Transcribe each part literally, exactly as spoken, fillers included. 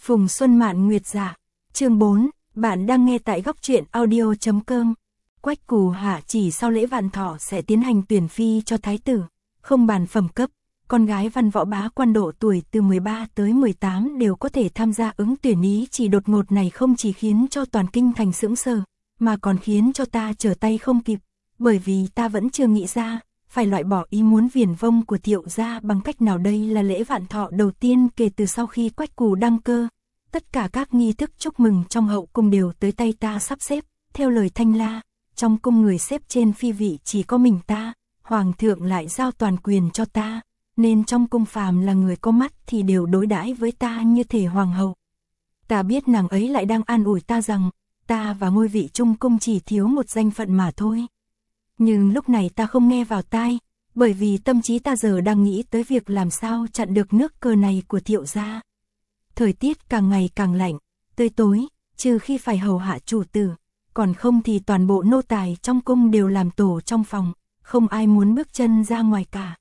Phùng Xuân Mạn Nguyệt Dạ. Chương bốn, bạn đang nghe tại góc truyện audio chấm com. Quách Cù Hạ chỉ sau lễ vạn thọ sẽ tiến hành tuyển phi cho thái tử, không bàn phẩm cấp, con gái văn võ bá quan độ tuổi từ mười ba tới mười tám đều có thể tham gia ứng tuyển. Ý chỉ đột ngột này không chỉ khiến cho toàn kinh thành sững sờ, mà còn khiến cho ta trở tay không kịp, bởi vì ta vẫn chưa nghĩ ra, phải loại bỏ ý muốn viển vông của Thiệu gia bằng cách nào. Đây là lễ vạn thọ đầu tiên kể từ sau khi Quách Cù đăng cơ. Tất cả các nghi thức chúc mừng trong hậu cung đều tới tay ta sắp xếp, theo lời Thanh La, trong cung người xếp trên phi vị chỉ có mình ta, hoàng thượng lại giao toàn quyền cho ta, nên trong cung phàm là người có mắt thì đều đối đãi với ta như thể hoàng hậu. Ta biết nàng ấy lại đang an ủi ta rằng, ta và ngôi vị trung cung chỉ thiếu một danh phận mà thôi. Nhưng lúc này ta không nghe vào tai, bởi vì tâm trí ta giờ đang nghĩ tới việc làm sao chặn được nước cờ này của Thiệu gia. Thời tiết càng ngày càng lạnh, tươi tối, trừ khi phải hầu hạ chủ tử, còn không thì toàn bộ nô tài trong cung đều làm tổ trong phòng, không ai muốn bước chân ra ngoài cả.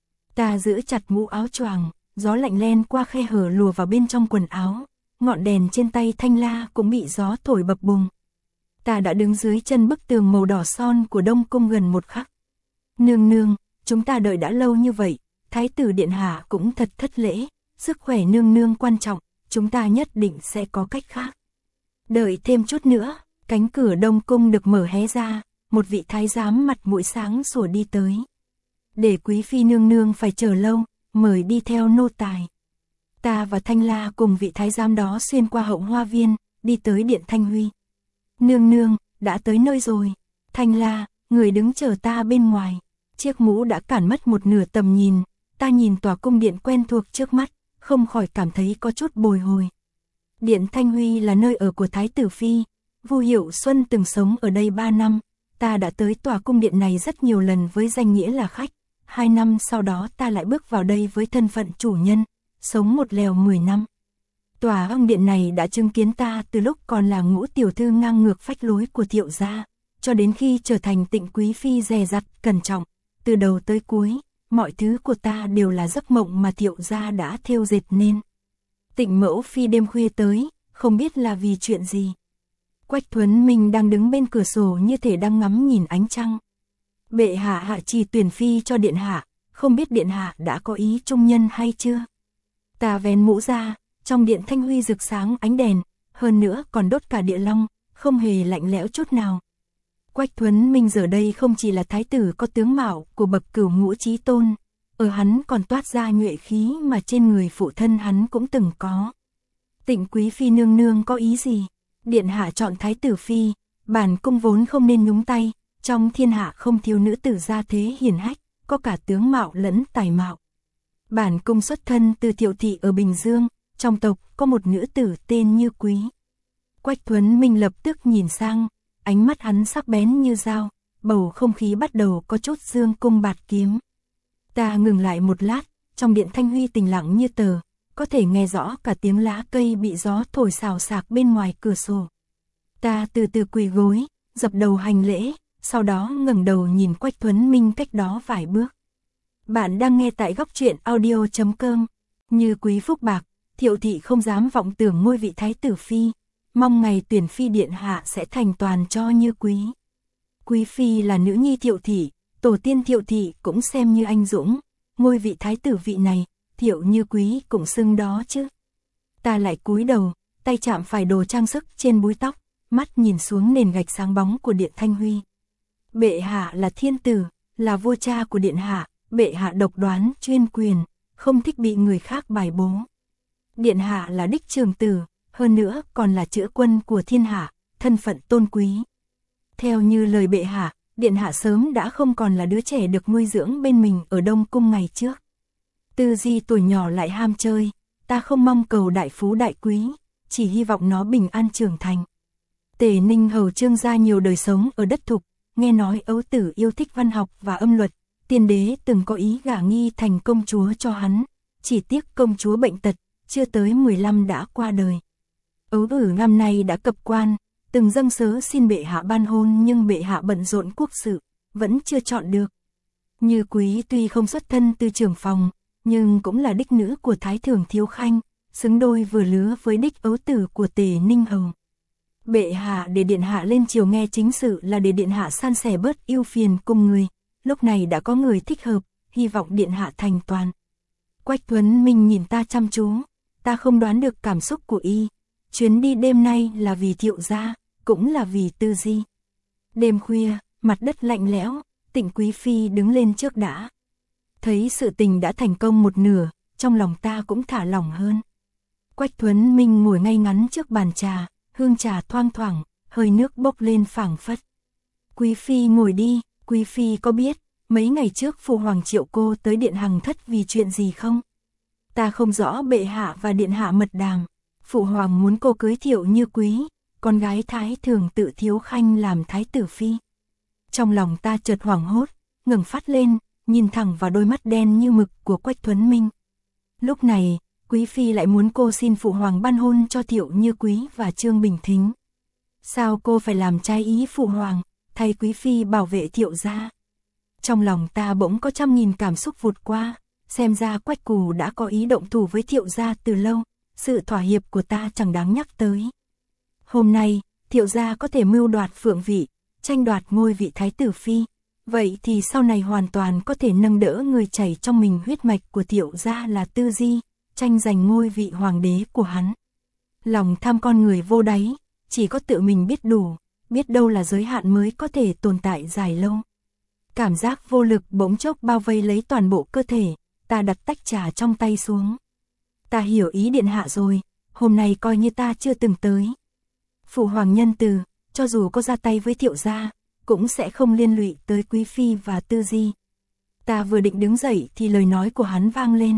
Ta giữ chặt mũ áo choàng, gió lạnh len qua khe hở lùa vào bên trong quần áo, ngọn đèn trên tay Thanh La cũng bị gió thổi bập bùng. Ta đã đứng dưới chân bức tường màu đỏ son của Đông Cung gần một khắc. Nương nương, chúng ta đợi đã lâu như vậy, Thái tử điện hạ cũng thật thất lễ, sức khỏe nương nương quan trọng, chúng ta nhất định sẽ có cách khác. Đợi thêm chút nữa, cánh cửa Đông Cung được mở hé ra, một vị thái giám mặt mũi sáng sủa đi tới. Để quý phi nương nương phải chờ lâu, mời đi theo nô tài. Ta và Thanh La cùng vị thái giám đó xuyên qua hậu hoa viên, đi tới điện Thanh Huy. Nương nương, đã tới nơi rồi. Thanh La, người đứng chờ ta bên ngoài. Chiếc mũ đã cản mất một nửa tầm nhìn, ta nhìn tòa cung điện quen thuộc trước mắt, không khỏi cảm thấy có chút bồi hồi. Điện Thanh Huy là nơi ở của Thái tử Phi, Vu Hiệu Xuân từng sống ở đây ba năm, ta đã tới tòa cung điện này rất nhiều lần với danh nghĩa là khách. Hai năm sau đó ta lại bước vào đây với thân phận chủ nhân, sống một lèo mười năm. Tòa ong điện này đã chứng kiến ta từ lúc còn là ngũ tiểu thư ngang ngược phách lối của Thiệu gia, cho đến khi trở thành Tịnh quý phi dè dặt, cẩn trọng, từ đầu tới cuối, mọi thứ của ta đều là giấc mộng mà Thiệu gia đã thêu dệt nên. Tịnh mẫu phi đêm khuya tới, không biết là vì chuyện gì. Quách Thuấn Minh đang đứng bên cửa sổ như thể đang ngắm nhìn ánh trăng. Bệ hạ hạ chỉ tuyển phi cho điện hạ, không biết điện hạ đã có ý trung nhân hay chưa? Ta vén mũ ra, trong điện Thanh Huy rực sáng ánh đèn, hơn nữa còn đốt cả địa long, không hề lạnh lẽo chút nào. Quách Thuấn Minh giờ đây không chỉ là thái tử có tướng mạo của bậc cửu ngũ chí tôn, ở hắn còn toát ra nhuệ khí mà trên người phụ thân hắn cũng từng có. Tịnh quý phi nương nương có ý gì? Điện hạ chọn thái tử phi, bản cung vốn không nên nhúng tay, trong thiên hạ không thiếu nữ tử gia thế hiển hách, có cả tướng mạo lẫn tài mạo. Bản cung xuất thân từ Thiệu thị ở Bình Dương, trong tộc có một nữ tử tên Như Quý. Quách Thuấn Minh lập tức nhìn sang, ánh mắt hắn sắc bén như dao, bầu không khí bắt đầu có chút dương cung bạt kiếm. Ta ngừng lại một lát, trong điện Thanh Huy tĩnh lặng như tờ, có thể nghe rõ cả tiếng lá cây bị gió thổi xào xạc bên ngoài cửa sổ. Ta từ từ quỳ gối, dập đầu hành lễ, sau đó ngẩng đầu nhìn Quách Thuấn Minh cách đó vài bước. Bạn đang nghe tại góc truyện audio chấm com. Như Quý phúc bạc, Thiệu thị không dám vọng tưởng ngôi vị thái tử phi, mong ngày tuyển phi điện hạ sẽ thành toàn cho Như Quý. Quý phi là nữ nhi Thiệu thị, tổ tiên Thiệu thị cũng xem như anh dũng, ngôi vị thái tử vị này, Thiệu Như Quý cũng xưng đó chứ. Ta lại cúi đầu, tay chạm phải đồ trang sức trên búi tóc, mắt nhìn xuống nền gạch sáng bóng của điện Thanh Huy. Bệ hạ là thiên tử, là vua cha của điện hạ, bệ hạ độc đoán, chuyên quyền, không thích bị người khác bài bố. Điện hạ là đích trường tử, hơn nữa còn là chữa quân của thiên hạ, thân phận tôn quý. Theo như lời bệ hạ, điện hạ sớm đã không còn là đứa trẻ được nuôi dưỡng bên mình ở Đông Cung ngày trước. Tư Di tuổi nhỏ lại ham chơi, ta không mong cầu đại phú đại quý, chỉ hy vọng nó bình an trưởng thành. Tề Ninh hầu Trương gia nhiều đời sống ở đất thục, nghe nói ấu tử yêu thích văn học và âm luật, tiên đế từng có ý gả nghi thành công chúa cho hắn, chỉ tiếc công chúa bệnh tật, chưa tới mười lăm đã qua đời. Ấu tử năm nay đã cập quan, từng dâng sớ xin bệ hạ ban hôn nhưng bệ hạ bận rộn quốc sự, vẫn chưa chọn được. Như Quý tuy không xuất thân từ trưởng phòng, nhưng cũng là đích nữ của Thái thượng Thiếu Khanh, xứng đôi vừa lứa với đích ấu tử của Tề Ninh Hầu. Bệ hạ để điện hạ lên triều nghe chính sự là để điện hạ san sẻ bớt ưu phiền cùng người, lúc này đã có người thích hợp, hy vọng điện hạ thành toàn. Quách Thuấn Minh nhìn ta chăm chú, ta không đoán được cảm xúc của y, chuyến đi đêm nay là vì Thiệu gia, cũng là vì Tư Di. Đêm khuya, mặt đất lạnh lẽo, Tịnh Quý Phi đứng lên trước đã. Thấy sự tình đã thành công một nửa, trong lòng ta cũng thả lỏng hơn. Quách Thuấn Minh ngồi ngay ngắn trước bàn trà, hương trà thoang thoảng, hơi nước bốc lên phảng phất. Quý Phi ngồi đi, Quý Phi có biết, mấy ngày trước Phụ Hoàng triệu cô tới Điện Hằng Thất vì chuyện gì không? Ta không rõ bệ hạ và Điện hạ mật đàm. Phụ Hoàng muốn cô cưới Thiệu Như Quý, con gái Thái Thường tự Thiếu Khanh làm Thái tử Phi. Trong lòng ta chợt hoảng hốt, ngẩng phát lên, nhìn thẳng vào đôi mắt đen như mực của Quách Thuấn Minh. Lúc này, Quý Phi lại muốn cô xin Phụ Hoàng ban hôn cho Thiệu Như Quý và Trương Bình Thính. Sao cô phải làm trái ý Phụ Hoàng, thay Quý Phi bảo vệ Thiệu gia? Trong lòng ta bỗng có trăm nghìn cảm xúc vụt qua, xem ra Quách Cù đã có ý động thủ với Thiệu gia từ lâu, sự thỏa hiệp của ta chẳng đáng nhắc tới. Hôm nay, Thiệu gia có thể mưu đoạt phượng vị, tranh đoạt ngôi vị Thái tử Phi, vậy thì sau này hoàn toàn có thể nâng đỡ người chảy trong mình huyết mạch của Thiệu gia là Tư Di, tranh giành ngôi vị hoàng đế của hắn. Lòng tham con người vô đáy, chỉ có tự mình biết đủ, biết đâu là giới hạn mới có thể tồn tại dài lâu. Cảm giác vô lực bỗng chốc bao vây lấy toàn bộ cơ thể, ta đặt tách trà trong tay xuống. Ta hiểu ý điện hạ rồi, hôm nay coi như ta chưa từng tới. Phụ Hoàng nhân từ, cho dù có ra tay với Thiệu gia, cũng sẽ không liên lụy tới Quý Phi và Tư Di. Ta vừa định đứng dậy thì lời nói của hắn vang lên.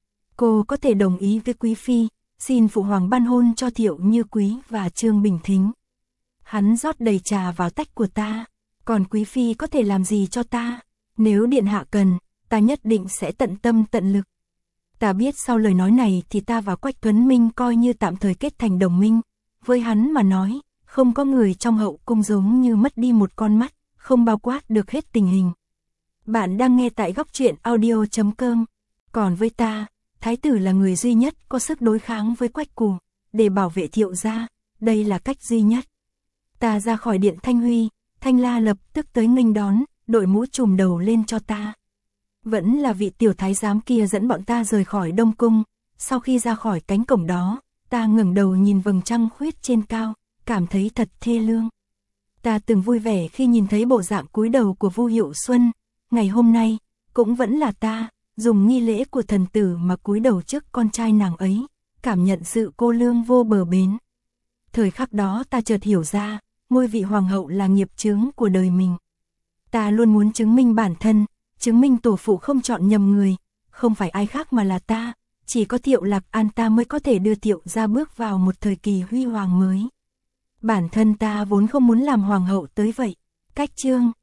Cô có thể đồng ý với Quý Phi, xin Phụ Hoàng ban hôn cho Thiệu Như Quý và Trương Bình Thính. Hắn rót đầy trà vào tách của ta, còn Quý Phi có thể làm gì cho ta? Nếu điện hạ cần, ta nhất định sẽ tận tâm tận lực. Ta biết sau lời nói này thì ta và Quách Thuấn Minh coi như tạm thời kết thành đồng minh. Với hắn mà nói, không có người trong hậu cung giống như mất đi một con mắt, không bao quát được hết tình hình. Bạn đang nghe tại góc truyện audio chấm com. Còn với ta, Thái tử là người duy nhất có sức đối kháng với Quách Cù, để bảo vệ Thiệu gia, đây là cách duy nhất. Ta ra khỏi điện Thanh Huy, Thanh La lập tức tới nghênh đón, đội mũ trùm đầu lên cho ta. Vẫn là vị tiểu thái giám kia dẫn bọn ta rời khỏi Đông Cung, sau khi ra khỏi cánh cổng đó, ta ngẩng đầu nhìn vầng trăng khuyết trên cao, cảm thấy thật thê lương. Ta từng vui vẻ khi nhìn thấy bộ dạng cúi đầu của Vu Hiệu Xuân, ngày hôm nay, cũng vẫn là ta, dùng nghi lễ của thần tử mà cúi đầu trước con trai nàng ấy, cảm nhận sự cô lương vô bờ bến. Thời khắc đó ta chợt hiểu ra, ngôi vị hoàng hậu là nghiệp chướng của đời mình. Ta luôn muốn chứng minh bản thân, chứng minh tổ phụ không chọn nhầm người, không phải ai khác mà là ta, chỉ có Thiệu Lạc An ta mới có thể đưa Thiệu gia bước vào một thời kỳ huy hoàng mới. Bản thân ta vốn không muốn làm hoàng hậu tới vậy. Cách chương